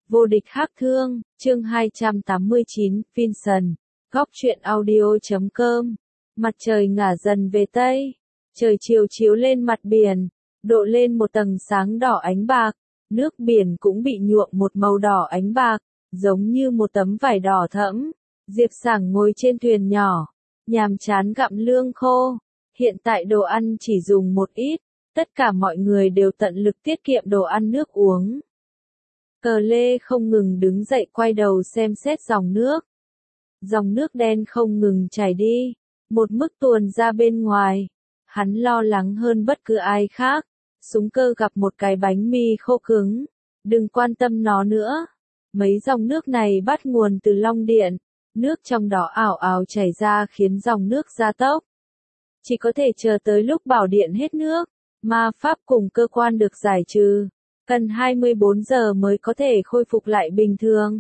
Vô địch hắc thương, chương 289, Vincent, góc truyện audio.com. Mặt trời ngả dần về Tây, trời chiều chiếu lên mặt biển, độ lên một tầng sáng đỏ ánh bạc, nước biển cũng bị nhuộm một màu đỏ ánh bạc, giống như một tấm vải đỏ thẫm. Diệp Sảng ngồi trên thuyền nhỏ, nhàm chán gặm lương khô. Hiện tại đồ ăn chỉ dùng một ít, tất cả mọi người đều tận lực tiết kiệm đồ ăn nước uống. Cờ Lê không ngừng đứng dậy quay đầu xem xét dòng nước. Dòng nước đen không ngừng chảy đi, một mức tuồn ra bên ngoài. Hắn lo lắng hơn bất cứ ai khác. Súng Cơ gặp một cái bánh mì khô cứng. Đừng quan tâm nó nữa. Mấy dòng nước này bắt nguồn từ Long Điện. Nước trong đó ảo ảo chảy ra khiến dòng nước gia tốc. Chỉ có thể chờ tới lúc bảo điện hết nước, ma pháp cùng cơ quan được giải trừ. Cần 24 giờ mới có thể khôi phục lại bình thường.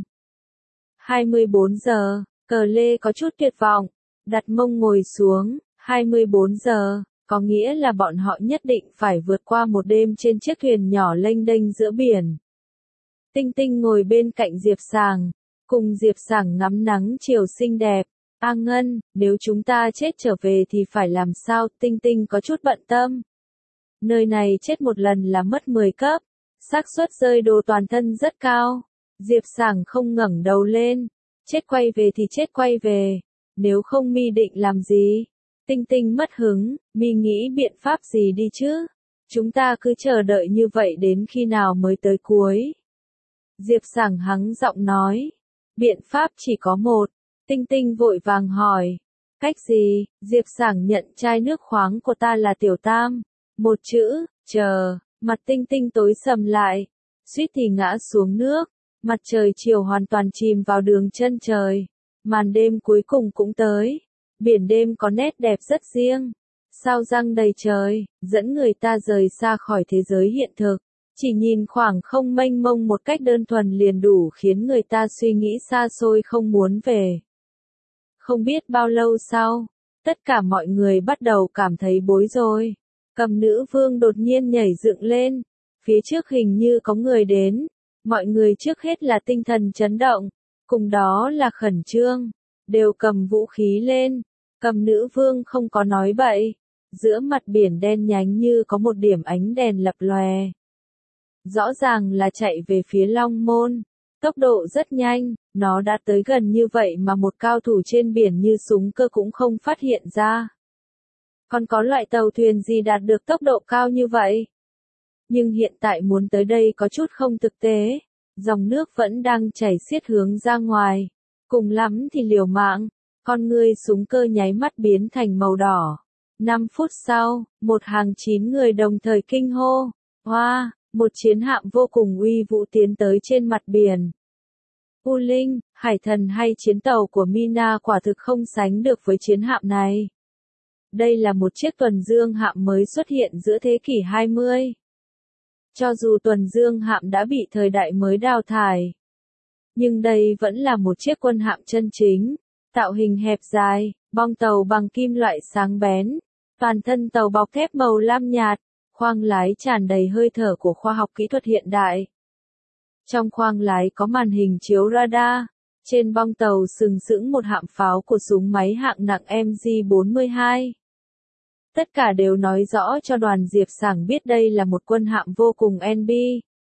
24 giờ, Cờ Lê có chút tuyệt vọng, đặt mông ngồi xuống. 24 giờ, có nghĩa là bọn họ nhất định phải vượt qua một đêm trên chiếc thuyền nhỏ lênh đênh giữa biển. Tinh Tinh ngồi bên cạnh Diệp Sảng, cùng Diệp Sảng ngắm nắng chiều xinh đẹp. A Ngân, nếu chúng ta chết trở về thì phải làm sao? Tinh Tinh có chút bận tâm. Nơi này chết một lần là mất 10 cấp. Xác suất rơi đồ toàn thân rất cao. Diệp Sảng không ngẩng đầu lên. Chết quay về thì chết quay về. Nếu không mi định làm gì? Tinh Tinh mất hứng, mi nghĩ biện pháp gì đi chứ? Chúng ta cứ chờ đợi như vậy đến khi nào mới tới cuối? Diệp Sảng hắng giọng nói. Biện pháp chỉ có một. Tinh Tinh vội vàng hỏi. Cách gì? Diệp Sảng nhận chai nước khoáng của ta là Tiểu Tam. Một chữ, chờ. Mặt Tinh Tinh tối sầm lại, suýt thì ngã xuống nước. Mặt trời chiều hoàn toàn chìm vào đường chân trời. Màn đêm cuối cùng cũng tới. Biển đêm có nét đẹp rất riêng. Sao răng đầy trời, dẫn người ta rời xa khỏi thế giới hiện thực. Chỉ nhìn khoảng không mênh mông một cách đơn thuần liền đủ khiến người ta suy nghĩ xa xôi không muốn về. Không biết bao lâu sau, tất cả mọi người bắt đầu cảm thấy bối rối. Cầm Nữ Vương đột nhiên nhảy dựng lên, phía trước hình như có người đến, mọi người trước hết là tinh thần chấn động, cùng đó là khẩn trương, đều cầm vũ khí lên. Cầm Nữ Vương không có nói bậy, giữa mặt biển đen nhánh như có một điểm ánh đèn lập lòe. Rõ ràng là chạy về phía Long Môn, tốc độ rất nhanh, nó đã tới gần như vậy mà một cao thủ trên biển như Súng Cơ cũng không phát hiện ra. Còn có loại tàu thuyền gì đạt được tốc độ cao như vậy? Nhưng hiện tại muốn tới đây có chút không thực tế. Dòng nước vẫn đang chảy xiết hướng ra ngoài. Cùng lắm thì liều mạng. Con ngươi Súng Cơ nháy mắt biến thành màu đỏ. 5 phút sau, một hàng 9 người đồng thời kinh hô. Hoa, một chiến hạm vô cùng uy vũ tiến tới trên mặt biển. U Linh, Hải Thần hay chiến tàu của Mina quả thực không sánh được với chiến hạm này. Đây là một chiếc tuần dương hạm mới xuất hiện giữa thế kỷ 20. Cho dù tuần dương hạm đã bị thời đại mới đào thải, nhưng đây vẫn là một chiếc quân hạm chân chính, tạo hình hẹp dài, bong tàu bằng kim loại sáng bén, toàn thân tàu bọc thép màu lam nhạt, khoang lái tràn đầy hơi thở của khoa học kỹ thuật hiện đại. Trong khoang lái có màn hình chiếu radar, trên bong tàu sừng sững một hạm pháo của súng máy hạng nặng MG-42. Tất cả đều nói rõ cho đoàn Diệp Sảng biết đây là một quân hạm vô cùng NB.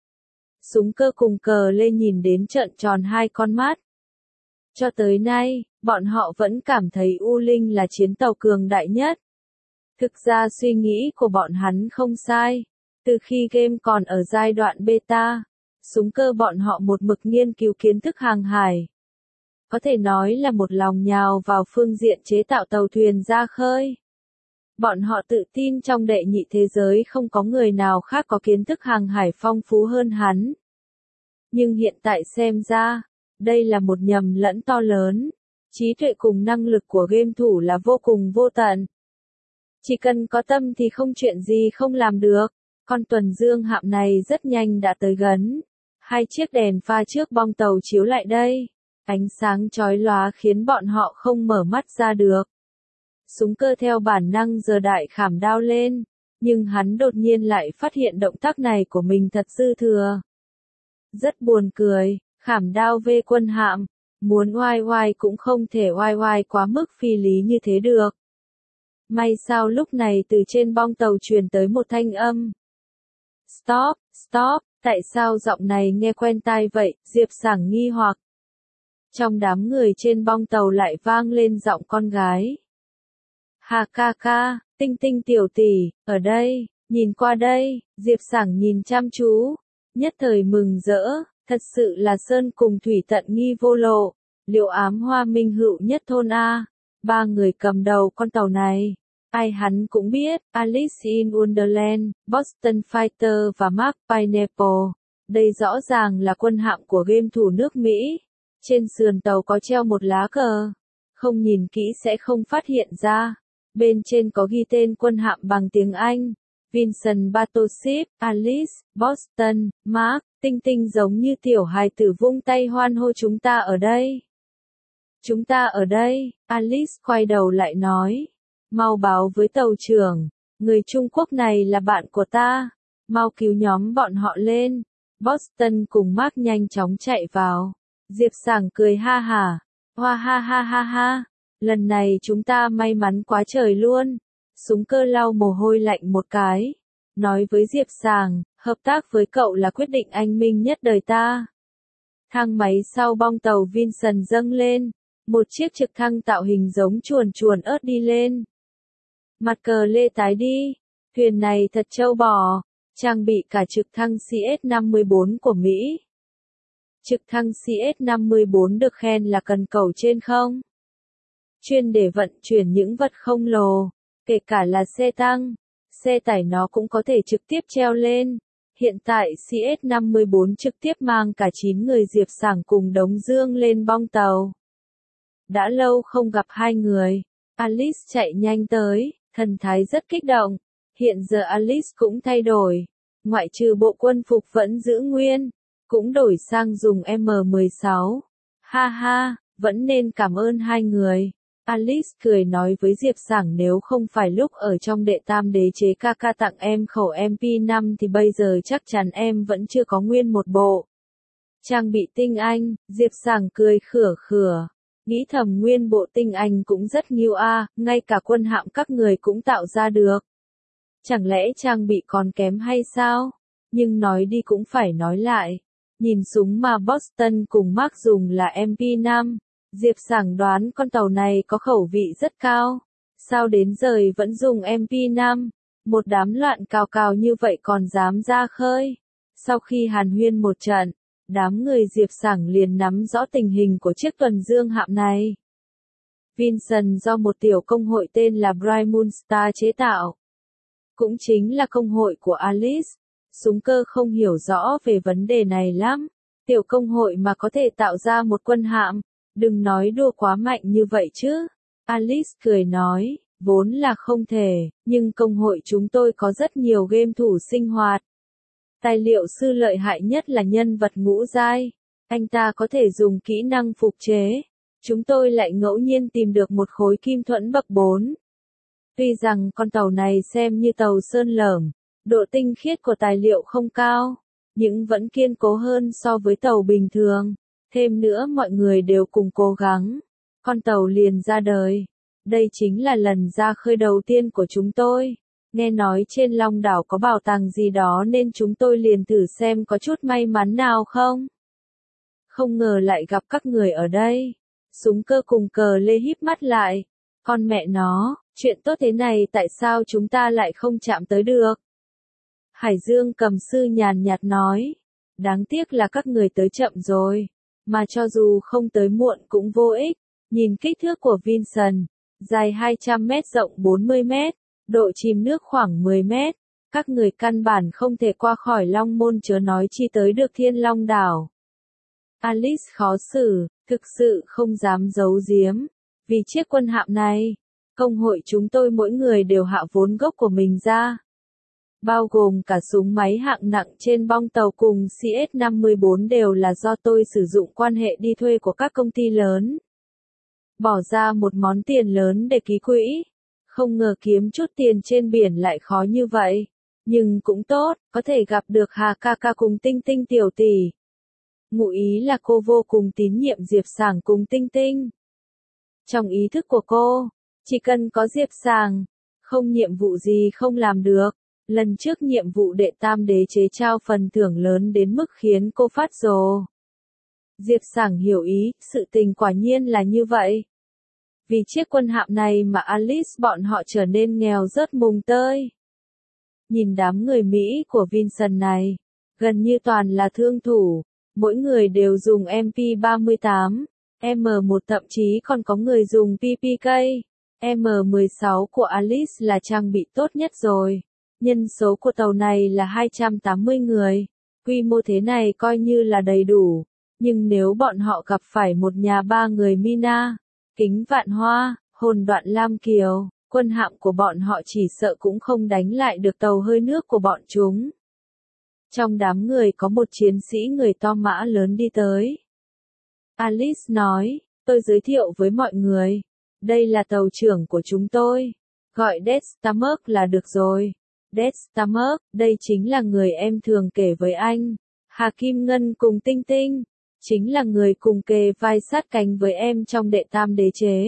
Súng Cơ cùng Cờ Lê nhìn đến trợn tròn hai con mắt. Cho tới nay, bọn họ vẫn cảm thấy U Linh là chiến tàu cường đại nhất. Thực ra suy nghĩ của bọn hắn không sai. Từ khi game còn ở giai đoạn beta, Súng Cơ bọn họ một mực nghiên cứu kiến thức hàng hải. Có thể nói là một lòng nhào vào phương diện chế tạo tàu thuyền ra khơi. Bọn họ tự tin trong đệ nhị thế giới không có người nào khác có kiến thức hàng hải phong phú hơn hắn. Nhưng hiện tại xem ra, đây là một nhầm lẫn to lớn. Trí tuệ cùng năng lực của game thủ là vô cùng vô tận. Chỉ cần có tâm thì không chuyện gì không làm được. Con tuần dương hạm này rất nhanh đã tới gần. 2 chiếc đèn pha trước bong tàu chiếu lại đây. Ánh sáng chói lóa khiến bọn họ không mở mắt ra được. Súng Cơ theo bản năng giơ đại khảm đao lên, nhưng hắn đột nhiên lại phát hiện động tác này của mình thật dư thừa. Rất buồn cười, Khảm đao về quân hạm, muốn oai oai cũng không thể oai oai quá mức phi lý như thế được. May sao lúc này từ trên bong tàu truyền tới một thanh âm. Stop, stop, tại sao giọng này nghe quen tai vậy, Diệp Sảng nghi hoặc. Trong đám người trên bong tàu lại vang lên giọng con gái. Hà ca ca, Tinh Tinh tiểu tỷ, ở đây, nhìn qua đây, Diệp Sảng nhìn chăm chú, nhất thời mừng rỡ, thật sự là sơn cùng thủy tận nghi vô lộ, liệu ám hoa minh hữu nhất thôn A, ba người cầm đầu con tàu này. Ai hắn cũng biết, Alice in Wonderland, Boston Fighter và Mark Pineapple. Đây rõ ràng là quân hạm của game thủ nước Mỹ. Trên sườn tàu có treo một lá cờ. Không nhìn kỹ sẽ không phát hiện ra. Bên trên có ghi tên quân hạm bằng tiếng Anh. Vincent Battleship, Alice, Boston, Mark, Tinh Tinh giống như tiểu hài tử vung tay hoan hô chúng ta ở đây. Chúng ta ở đây, Alice quay đầu lại nói. Mau báo với tàu trưởng, người Trung Quốc này là bạn của ta, mau cứu nhóm bọn họ lên. Boston cùng Mark nhanh chóng chạy vào. Diệp Sảng cười ha hả, hoa ha ha ha ha, lần này chúng ta may mắn quá trời luôn. Súng cơ lau mồ hôi lạnh một cái, nói với Diệp Sảng, hợp tác với cậu là quyết định anh minh nhất đời ta. Thang máy sau bong tàu Vincent dâng lên, một chiếc trực thăng tạo hình giống chuồn chuồn ớt đi lên. Mặt cờ lê tái đi, thuyền này thật trâu bò, trang bị cả trực thăng CS-54 của Mỹ. Trực thăng CS-54 được khen là cần cẩu trên không. Chuyên để vận chuyển những vật khổng lồ, kể cả là xe tăng, xe tải nó cũng có thể trực tiếp treo lên. Hiện tại CS-54 trực tiếp mang cả 9 người Diệp Sảng cùng Đống Dương lên bong tàu. Đã lâu không gặp hai người, Alice chạy nhanh tới. Thần thái rất kích động, hiện giờ Alice cũng thay đổi, ngoại trừ bộ quân phục vẫn giữ nguyên, cũng đổi sang dùng M16. Ha ha, vẫn nên cảm ơn hai người. Alice cười nói với Diệp Sảng nếu không phải lúc ở trong đệ tam đế chế ca ca tặng em khẩu MP5 thì bây giờ chắc chắn em vẫn chưa có nguyên một bộ. Trang bị tinh anh, Diệp Sảng cười khửa khửa. Nghĩ thầm nguyên bộ tinh anh cũng rất nghiêu a, ngay cả quân hạm các người cũng tạo ra được. Chẳng lẽ trang bị còn kém hay sao? Nhưng nói đi cũng phải nói lại. Nhìn súng mà Boston cùng Mark dùng là MP5. Diệp Sảng đoán con tàu này có khẩu vị rất cao. Sao đến giờ vẫn dùng MP5? Một đám loạn cào cào như vậy còn dám ra khơi. Sau khi hàn huyên một trận, đám người Diệp Sảng liền nắm rõ tình hình của chiếc tuần dương hạm này. Vincent do một tiểu công hội tên là Bright Moonstar chế tạo. Cũng chính là công hội của Alice. Súng cơ không hiểu rõ về vấn đề này lắm. Tiểu công hội mà có thể tạo ra một quân hạm, đừng nói đùa quá mạnh như vậy chứ. Alice cười nói, vốn là không thể, nhưng công hội chúng tôi có rất nhiều game thủ sinh hoạt. Tài liệu sư lợi hại nhất là nhân vật ngũ giai. Anh ta có thể dùng kỹ năng phục chế. Chúng tôi lại ngẫu nhiên tìm được một khối kim thuẫn bậc 4. Tuy rằng con tàu này xem như tàu sơn lởm, độ tinh khiết của tài liệu không cao, nhưng vẫn kiên cố hơn so với tàu bình thường. Thêm nữa mọi người đều cùng cố gắng. Con tàu liền ra đời. Đây chính là lần ra khơi đầu tiên của chúng tôi. Nghe nói trên Long đảo có bảo tàng gì đó nên chúng tôi liền thử xem có chút may mắn nào không. Không ngờ lại gặp các người ở đây. Súng cơ cùng cờ lê híp mắt lại. Con mẹ nó, chuyện tốt thế này tại sao chúng ta lại không chạm tới được? Hải Dương cầm sư nhàn nhạt nói. Đáng tiếc là các người tới chậm rồi. Mà cho dù không tới muộn cũng vô ích. Nhìn kích thước của Vincent, dài 200 mét rộng 40 mét. Độ chìm nước khoảng 10 mét, các người căn bản không thể qua khỏi Long Môn chớ nói chi tới được Thiên Long đảo. Alice khó xử, thực sự không dám giấu giếm, vì chiếc quân hạm này, công hội chúng tôi mỗi người đều hạ vốn gốc của mình ra. Bao gồm cả súng máy hạng nặng trên bong tàu cùng CS-54 đều là do tôi sử dụng quan hệ đi thuê của các công ty lớn. Bỏ ra một món tiền lớn để ký quỹ. Không ngờ kiếm chút tiền trên biển lại khó như vậy. Nhưng cũng tốt, có thể gặp được Hà ca ca cùng Tinh Tinh tiểu tỷ. Ngụ ý là cô vô cùng tín nhiệm Diệp Sảng cùng Tinh Tinh. Trong ý thức của cô, chỉ cần có Diệp Sảng, không nhiệm vụ gì không làm được. Lần trước nhiệm vụ đệ tam đế chế trao phần thưởng lớn đến mức khiến cô phát rồ. Diệp Sảng hiểu ý, sự tình quả nhiên là như vậy. Vì chiếc quân hạm này mà Alice bọn họ trở nên nghèo rớt mùng tơi. Nhìn đám người Mỹ của Vincent này, gần như toàn là thương thủ, mỗi người đều dùng MP38, M1 thậm chí còn có người dùng PPK. M16 của Alice là trang bị tốt nhất rồi. Nhân số của tàu này là 280 người. Quy mô thế này coi như là đầy đủ. Nhưng nếu bọn họ gặp phải một nhà ba người Mina, Kính Vạn Hoa, Hồn Đoạn Lam Kiều, quân hạm của bọn họ chỉ sợ cũng không đánh lại được tàu hơi nước của bọn chúng. Trong đám người có một chiến sĩ người to mã lớn đi tới. Alice nói, tôi giới thiệu với mọi người. Đây là tàu trưởng của chúng tôi. Gọi Destamers là được rồi. Destamers, đây chính là người em thường kể với anh. Hà Kim Ngân cùng Tinh Tinh. Chính là người cùng kề vai sát cánh với em trong đệ tam đế chế.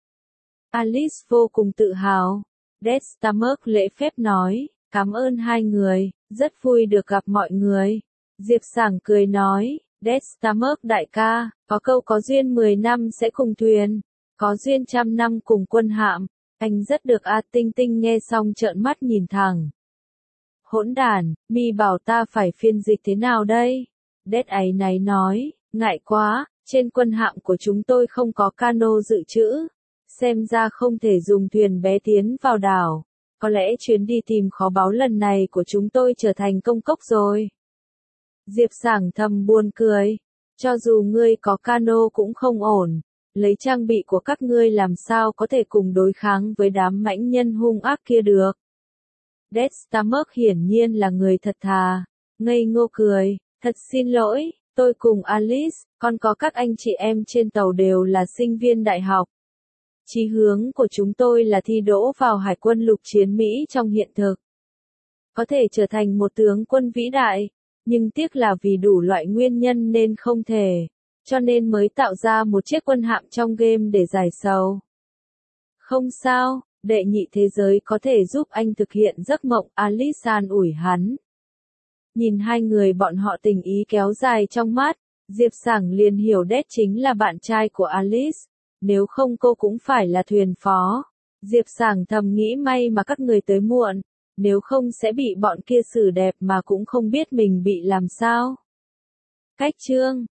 Alice vô cùng tự hào. Destamers lễ phép nói, cảm ơn hai người, rất vui được gặp mọi người. Diệp Sảng cười nói, Destamers đại ca, có câu có duyên 10 năm sẽ cùng thuyền, có duyên 100 năm cùng quân hạm. Anh rất được A Tinh Tinh nghe xong trợn mắt nhìn thẳng. Hỗn đản, mi bảo ta phải phiên dịch thế nào đây? Đét áy náy nói, ngại quá, trên quân hạm của chúng tôi không có cano dự trữ. Xem ra không thể dùng thuyền bé tiến vào đảo. Có lẽ chuyến đi tìm kho báu lần này của chúng tôi trở thành công cốc rồi. Diệp Sảng thầm buồn cười. Cho dù ngươi có cano cũng không ổn. Lấy trang bị của các ngươi làm sao có thể cùng đối kháng với đám mãnh nhân hung ác kia được. Destamers hiển nhiên là người thật thà. Ngây ngô cười. Thật xin lỗi, tôi cùng Alice, còn có các anh chị em trên tàu đều là sinh viên đại học. Chí hướng của chúng tôi là thi đỗ vào Hải quân lục chiến Mỹ trong hiện thực. Có thể trở thành một tướng quân vĩ đại, nhưng tiếc là vì đủ loại nguyên nhân nên không thể, cho nên mới tạo ra một chiếc quân hạm trong game để giải sầu. Không sao, đệ nhị thế giới có thể giúp anh thực hiện giấc mộng, Alice an ủi hắn. Nhìn hai người bọn họ tình ý kéo dài trong mắt, Diệp Sảng liền hiểu Đét chính là bạn trai của Alice. Nếu không cô cũng phải là thuyền phó. Diệp Sảng thầm nghĩ may mà các người tới muộn. Nếu không sẽ bị bọn kia xử đẹp mà cũng không biết mình bị làm sao. Cách chương